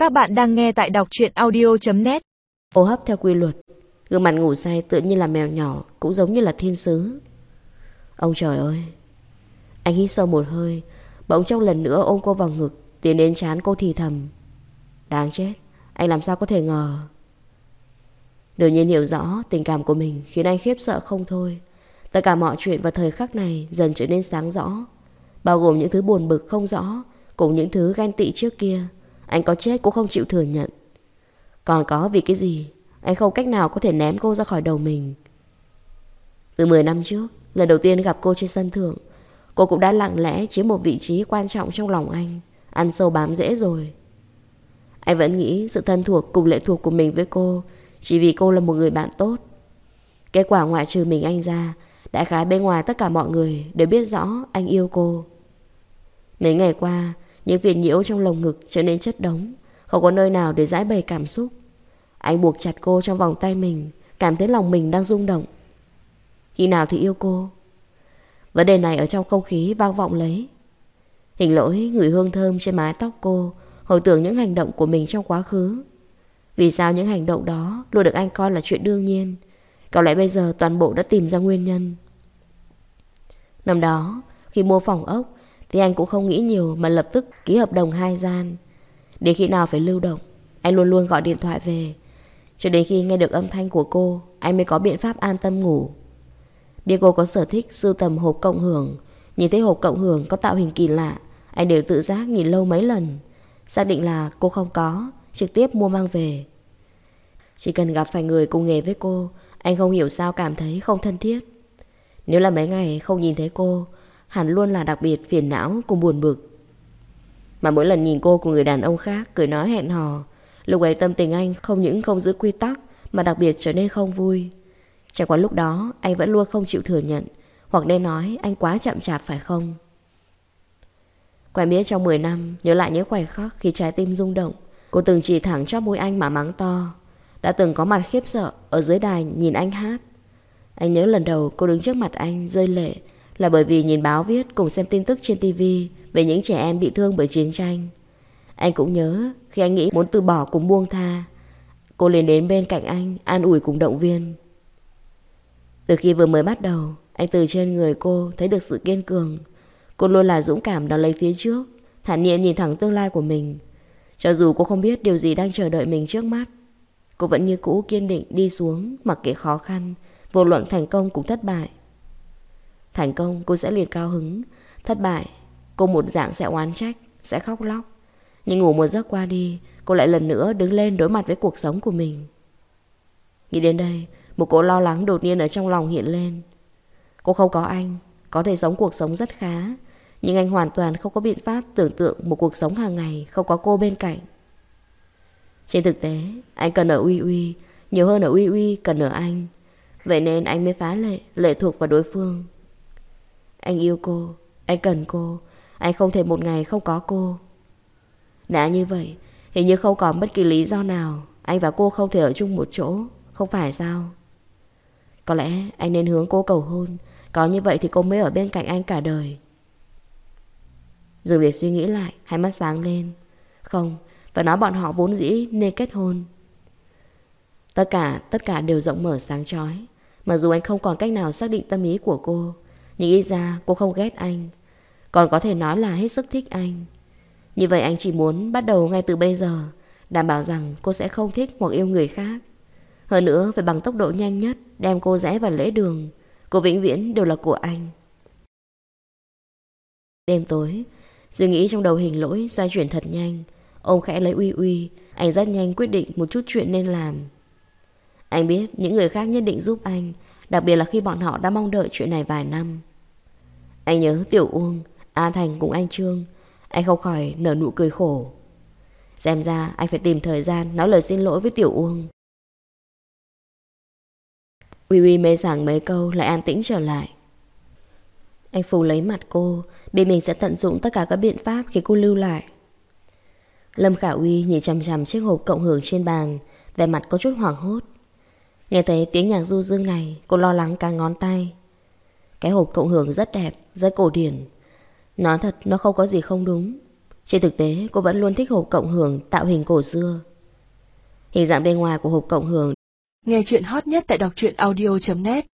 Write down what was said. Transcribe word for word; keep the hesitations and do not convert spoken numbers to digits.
Các bạn đang nghe tại đọc truyện audio chấm net. Hô hấp theo quy luật, gương mặt ngủ say tự nhiên là mèo nhỏ, cũng giống như là thiên sứ. Ông trời ơi! Anh hít sâu một hơi, bỗng chốc lần nữa ôm cô vào ngực, tiến đến trán cô thì thầm. Đáng chết, anh làm sao có thể ngờ. Đột nhiên hiểu rõ tình cảm của mình khiến anh khiếp sợ không thôi. Tất cả mọi chuyện vào thời khắc này dần trở nên sáng rõ, bao gồm những thứ buồn bực không rõ, cùng những thứ ganh tị trước kia. Anh có chết cũng không chịu thừa nhận. Còn có vì cái gì anh không cách nào có thể ném cô ra khỏi đầu mình. Từ mười năm trước, lần đầu tiên gặp cô trên sân thượng, cô cũng đã lặng lẽ chiếm một vị trí quan trọng trong lòng anh, ăn sâu bám rễ rồi. Anh vẫn nghĩ sự thân thuộc cùng lệ thuộc của mình với cô chỉ vì cô là một người bạn tốt. Kết quả ngoại trừ mình anh ra, đại khái bên ngoài tất cả mọi người đều biết rõ anh yêu cô. Mấy ngày qua, những phiền nhiễu trong lồng ngực trở nên chất đống, không có nơi nào để giải bày cảm xúc. Anh buộc chặt cô trong vòng tay mình, cảm thấy lòng mình đang rung động. Khi nào thì yêu cô? Vấn đề này ở trong không khí vang vọng lấy. Hình Lỗi ngửi hương thơm trên mái tóc cô, hồi tưởng những hành động của mình trong quá khứ. Vì sao những hành động đó luôn được anh coi là chuyện đương nhiên? Có lẽ bây giờ toàn bộ đã tìm ra nguyên nhân. Năm đó, khi mua phòng ốc thì anh cũng không nghĩ nhiều mà lập tức ký hợp đồng hai gian. Đến khi nào phải lưu động, anh luôn luôn gọi điện thoại về. Cho đến khi nghe được âm thanh của cô, anh mới có biện pháp an tâm ngủ. Biết cô có sở thích sưu tầm hộp cộng hưởng, nhìn thấy hộp cộng hưởng có tạo hình kỳ lạ, anh đều tự giác nhìn lâu mấy lần. Xác định là cô không có, trực tiếp mua mang về. Chỉ cần gặp phải người cùng nghề với cô, anh không hiểu sao cảm thấy không thân thiết. Nếu là mấy ngày không nhìn thấy cô, hẳn luôn là đặc biệt phiền não cùng buồn bực. Mà mỗi lần nhìn cô cùng người đàn ông khác cười nói hẹn hò, lúc ấy tâm tình anh không những không giữ quy tắc mà đặc biệt trở nên không vui. Chẳng qua lúc đó anh vẫn luôn không chịu thừa nhận, hoặc nên nói anh quá chậm chạp phải không? Quen biết trong mười năm, nhớ lại những khoảnh khắc khi trái tim rung động, cô từng chỉ thẳng cho môi anh mà mắng to. Đã từng có mặt khiếp sợ ở dưới đài nhìn anh hát. Anh nhớ lần đầu cô đứng trước mặt anh rơi lệ là bởi vì nhìn báo viết cùng xem tin tức trên tivi về những trẻ em bị thương bởi chiến tranh. Anh cũng nhớ khi anh nghĩ muốn từ bỏ cùng buông tha, cô liền đến bên cạnh anh an ủi cùng động viên. Từ khi vừa mới bắt đầu, anh từ trên người cô thấy được sự kiên cường. Cô luôn là dũng cảm đón lấy phía trước, thản nhiên nhìn thẳng tương lai của mình. Cho dù cô không biết điều gì đang chờ đợi mình trước mắt, cô vẫn như cũ kiên định đi xuống mặc kệ khó khăn, vô luận thành công cũng thất bại. Thành công cô sẽ liền cao hứng, thất bại cô một dạng sẽ oán trách, sẽ khóc lóc. Nhưng ngủ một giấc qua đi, cô lại lần nữa đứng lên đối mặt với cuộc sống của mình. Nghĩ đến đây, một cỗ lo lắng đột nhiên ở trong lòng hiện lên. Cô không có anh, có thể sống cuộc sống rất khá, nhưng anh hoàn toàn không có biện pháp tưởng tượng một cuộc sống hàng ngày không có cô bên cạnh. Trên thực tế, anh cần ở Uy Uy nhiều hơn ở Uy Uy cần ở anh. Vậy nên anh mới phá lệ, lệ thuộc vào đối phương. Anh yêu cô, anh cần cô, anh không thể một ngày không có cô. Đã như vậy, hình như không còn bất kỳ lý do nào anh và cô không thể ở chung một chỗ, không phải sao? Có lẽ anh nên hướng cô cầu hôn, có như vậy thì cô mới ở bên cạnh anh cả đời. Dừng việc suy nghĩ lại, hai mắt sáng lên. Không, phải nói bọn họ vốn dĩ nên kết hôn. Tất cả, tất cả đều rộng mở sáng chói. Mặc dù anh không còn cách nào xác định tâm ý của cô, nhưng ít ra cô không ghét anh, còn có thể nói là hết sức thích anh. Như vậy anh chỉ muốn bắt đầu ngay từ bây giờ, đảm bảo rằng cô sẽ không thích hoặc yêu người khác. Hơn nữa phải bằng tốc độ nhanh nhất đem cô rẽ vào lễ đường. Cô vĩnh viễn đều là của anh. Đêm tối, suy nghĩ trong đầu Hình Lỗi xoay chuyển thật nhanh. Ôm khẽ lấy Uy Uy, anh rất nhanh quyết định một chút chuyện nên làm. Anh biết những người khác nhất định giúp anh, đặc biệt là khi bọn họ đã mong đợi chuyện này vài năm. Anh nhớ Tiểu Uông, A Thành cùng anh Trương. Anh không khỏi nở nụ cười khổ. Xem ra anh phải tìm thời gian nói lời xin lỗi với Tiểu Uông. Uy Uy mê sảng mấy câu lại an tĩnh trở lại. Anh phủ lấy mặt cô, biết mình sẽ tận dụng tất cả các biện pháp khi cô lưu lại. Lâm Khả Uy nhìn chằm chằm chiếc hộp cộng hưởng trên bàn, vẻ mặt có chút hoảng hốt. Nghe thấy tiếng nhạc du dương này, cô lo lắng cắn ngón tay. Cái hộp cộng hưởng rất đẹp, rất cổ điển. Nói thật nó không có gì không đúng. Trên thực tế cô vẫn luôn thích hộp cộng hưởng tạo hình cổ xưa. Hình dạng bên ngoài của hộp cộng hưởng. Nghe chuyện hot nhất tại đọc truyện audio chấm net.